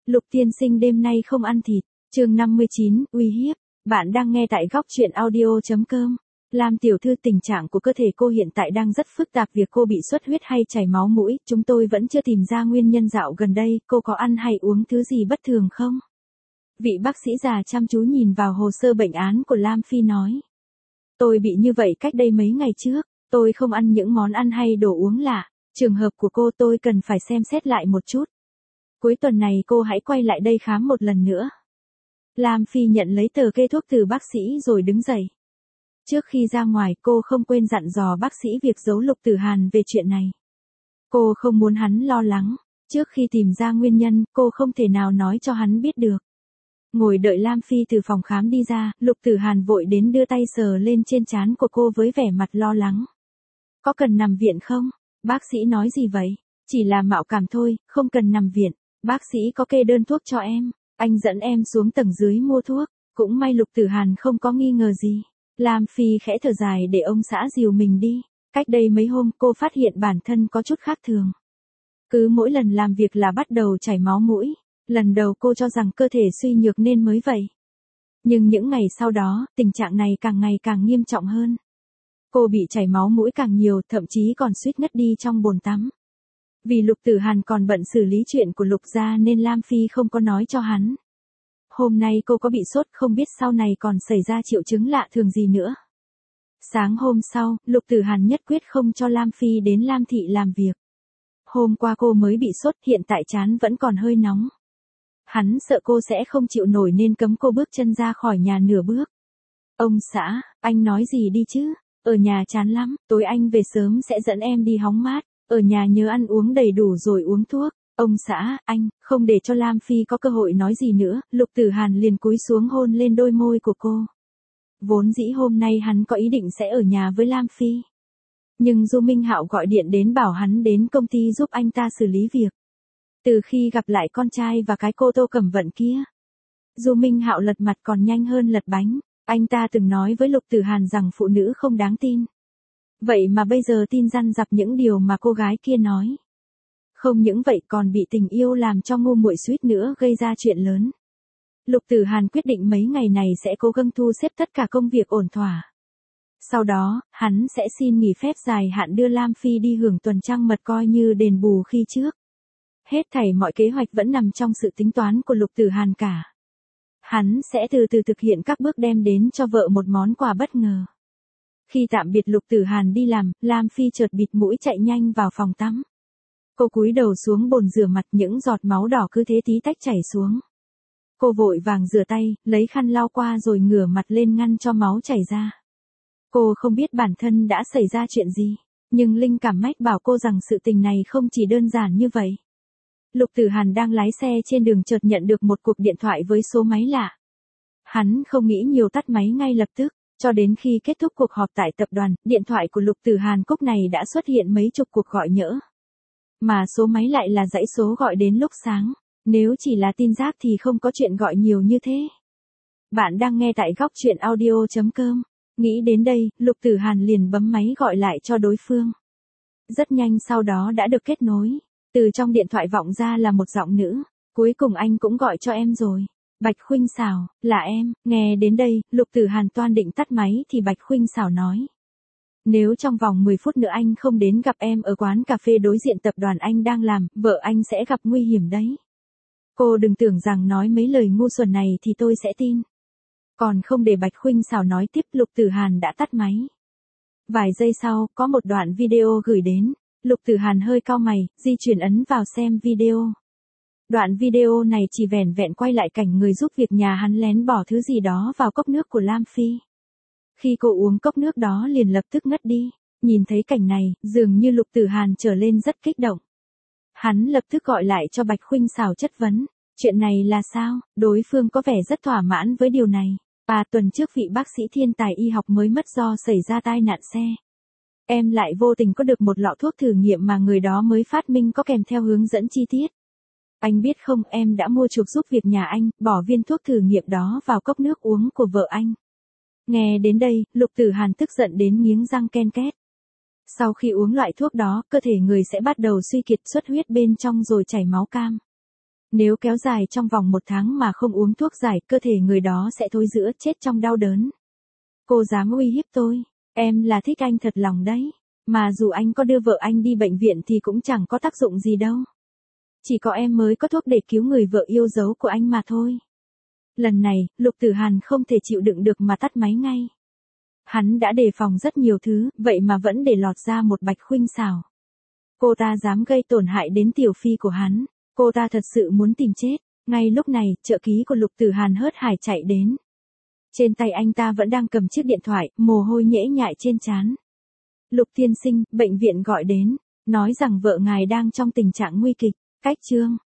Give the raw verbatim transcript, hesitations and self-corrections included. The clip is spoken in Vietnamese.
Lục tiên sinh đêm nay không ăn thịt. Chương năm mươi chín, uy hiếp. Bạn đang nghe tại góc truyện audio chấm com. Lam tiểu thư, tình trạng của cơ thể cô hiện tại đang rất phức tạp, việc cô bị xuất huyết hay chảy máu mũi, chúng tôi vẫn chưa tìm ra nguyên nhân. Dạo gần đây, cô có ăn hay uống thứ gì bất thường không? Vị bác sĩ già chăm chú nhìn vào hồ sơ bệnh án của Lam Phi nói. Tôi bị như vậy cách đây mấy ngày trước, tôi không ăn những món ăn hay đồ uống lạ. Trường hợp của cô tôi cần phải xem xét lại một chút. Cuối tuần này cô hãy quay lại đây khám một lần nữa. Lam Phi nhận lấy tờ kê thuốc từ bác sĩ rồi đứng dậy. Trước khi ra ngoài, cô không quên dặn dò bác sĩ việc giấu Lục Tử Hàn về chuyện này. Cô không muốn hắn lo lắng. Trước khi tìm ra nguyên nhân, cô không thể nào nói cho hắn biết được. Ngồi đợi Lam Phi từ phòng khám đi ra, Lục Tử Hàn vội đến đưa tay sờ lên trên trán của cô với vẻ mặt lo lắng. Có cần nằm viện không? Bác sĩ nói gì vậy? Chỉ là mạo cảm thôi, không cần nằm viện. Bác sĩ có kê đơn thuốc cho em. Anh dẫn em xuống tầng dưới mua thuốc. Cũng may Lục Tử Hàn không có nghi ngờ gì. Lam Phi khẽ thở dài để ông xã dìu mình đi. Cách đây mấy hôm cô phát hiện bản thân có chút khác thường. Cứ mỗi lần làm việc là bắt đầu chảy máu mũi. Lần đầu cô cho rằng cơ thể suy nhược nên mới vậy. Nhưng những ngày sau đó, tình trạng này càng ngày càng nghiêm trọng hơn. Cô bị chảy máu mũi càng nhiều, thậm chí còn suýt ngất đi trong bồn tắm. Vì Lục Tử Hàn còn bận xử lý chuyện của Lục gia nên Lam Phi không có nói cho hắn. Hôm nay cô có bị sốt, không biết sau này còn xảy ra triệu chứng lạ thường gì nữa. Sáng hôm sau, Lục Tử Hàn nhất quyết không cho Lam Phi đến Lam thị làm việc. Hôm qua cô mới bị sốt, hiện tại trán vẫn còn hơi nóng. Hắn sợ cô sẽ không chịu nổi nên cấm cô bước chân ra khỏi nhà nửa bước. Ông xã, anh nói gì đi chứ? Ở nhà chán lắm, tối anh về sớm sẽ dẫn em đi hóng mát. Ở nhà nhớ ăn uống đầy đủ rồi uống thuốc. Ông xã, anh, không để cho Lam Phi có cơ hội nói gì nữa, Lục Tử Hàn liền cúi xuống hôn lên đôi môi của cô. Vốn dĩ hôm nay hắn có ý định sẽ ở nhà với Lam Phi. Nhưng Du Minh Hạo gọi điện đến bảo hắn đến công ty giúp anh ta xử lý việc. Từ khi gặp lại con trai và cái cô Tô Cẩm Vận kia, Du Minh Hạo lật mặt còn nhanh hơn lật bánh. Anh ta từng nói với Lục Tử Hàn rằng phụ nữ không đáng tin. Vậy mà bây giờ tin răn rặp những điều mà cô gái kia nói. Không những vậy còn bị tình yêu làm cho ngu muội suýt nữa gây ra chuyện lớn. Lục Tử Hàn quyết định mấy ngày này sẽ cố gắng thu xếp tất cả công việc ổn thỏa. Sau đó, hắn sẽ xin nghỉ phép dài hạn đưa Lam Phi đi hưởng tuần trăng mật coi như đền bù khi trước. Hết thảy mọi kế hoạch vẫn nằm trong sự tính toán của Lục Tử Hàn cả. Hắn sẽ từ từ thực hiện các bước đem đến cho vợ một món quà bất ngờ. Khi tạm biệt Lục Tử Hàn đi làm, Lam Phi chợt bịt mũi chạy nhanh vào phòng tắm. Cô cúi đầu xuống bồn rửa mặt, những giọt máu đỏ cứ thế tí tách chảy xuống. Cô vội vàng rửa tay, lấy khăn lau qua rồi ngửa mặt lên ngăn cho máu chảy ra. Cô không biết bản thân đã xảy ra chuyện gì, nhưng linh cảm mách bảo cô rằng sự tình này không chỉ đơn giản như vậy. Lục Tử Hàn đang lái xe trên đường chợt nhận được một cuộc điện thoại với số máy lạ. Hắn không nghĩ nhiều tắt máy ngay lập tức, cho đến khi kết thúc cuộc họp tại tập đoàn, điện thoại của Lục Tử Hàn cốc này đã xuất hiện mấy chục cuộc gọi nhỡ. Mà số máy lại là dãy số gọi đến lúc sáng, nếu chỉ là tin rác thì không có chuyện gọi nhiều như thế. Bạn đang nghe tại góc truyện audio chấm com. Nghĩ đến đây, Lục Tử Hàn liền bấm máy gọi lại cho đối phương. Rất nhanh sau đó đã được kết nối. Từ trong điện thoại vọng ra là một giọng nữ. Cuối cùng anh cũng gọi cho em rồi. Bạch Khuynh Xảo, là em. Nghe đến đây, Lục Tử Hàn toan định tắt máy thì Bạch Khuynh Xảo nói. Nếu trong vòng mười phút nữa anh không đến gặp em ở quán cà phê đối diện tập đoàn anh đang làm, vợ anh sẽ gặp nguy hiểm đấy. Cô đừng tưởng rằng nói mấy lời ngu xuẩn này thì tôi sẽ tin. Còn không để Bạch Khuynh Xảo nói tiếp, Lục Tử Hàn đã tắt máy. Vài giây sau, có một đoạn video gửi đến. Lục Tử Hàn hơi cau mày, di chuyển ấn vào xem video. Đoạn video này chỉ vẻn vẹn quay lại cảnh người giúp việc nhà hắn lén bỏ thứ gì đó vào cốc nước của Lam Phi. Khi cô uống cốc nước đó liền lập tức ngất đi. Nhìn thấy cảnh này, dường như Lục Tử Hàn trở lên rất kích động. Hắn lập tức gọi lại cho Bạch Khuynh Xảo chất vấn. Chuyện này là sao? Đối phương có vẻ rất thỏa mãn với điều này. Ba tuần trước vị bác sĩ thiên tài y học mới mất do xảy ra tai nạn xe. Em lại vô tình có được một lọ thuốc thử nghiệm mà người đó mới phát minh có kèm theo hướng dẫn chi tiết. Anh biết không, em đã mua chuộc giúp việc nhà anh, bỏ viên thuốc thử nghiệm đó vào cốc nước uống của vợ anh. Nghe đến đây, Lục Tử Hàn tức giận đến nghiến răng ken két. Sau khi uống loại thuốc đó, cơ thể người sẽ bắt đầu suy kiệt, xuất huyết bên trong rồi chảy máu cam. Nếu kéo dài trong vòng một tháng mà không uống thuốc giải, cơ thể người đó sẽ thối rữa chết trong đau đớn. Cô dám uy hiếp tôi, em là thích anh thật lòng đấy. Mà dù anh có đưa vợ anh đi bệnh viện thì cũng chẳng có tác dụng gì đâu. Chỉ có em mới có thuốc để cứu người vợ yêu dấu của anh mà thôi. Lần này, Lục Tử Hàn không thể chịu đựng được mà tắt máy ngay. Hắn đã đề phòng rất nhiều thứ, vậy mà vẫn để lọt ra một Bạch Khuynh xảo. Cô ta dám gây tổn hại đến tiểu phi của hắn. Cô ta thật sự muốn tìm chết. Ngay lúc này, trợ ký của Lục Tử Hàn hớt hải chạy đến. Trên tay anh ta vẫn đang cầm chiếc điện thoại, mồ hôi nhễ nhại trên trán. Lục tiên sinh, bệnh viện gọi đến, nói rằng vợ ngài đang trong tình trạng nguy kịch. Cách chương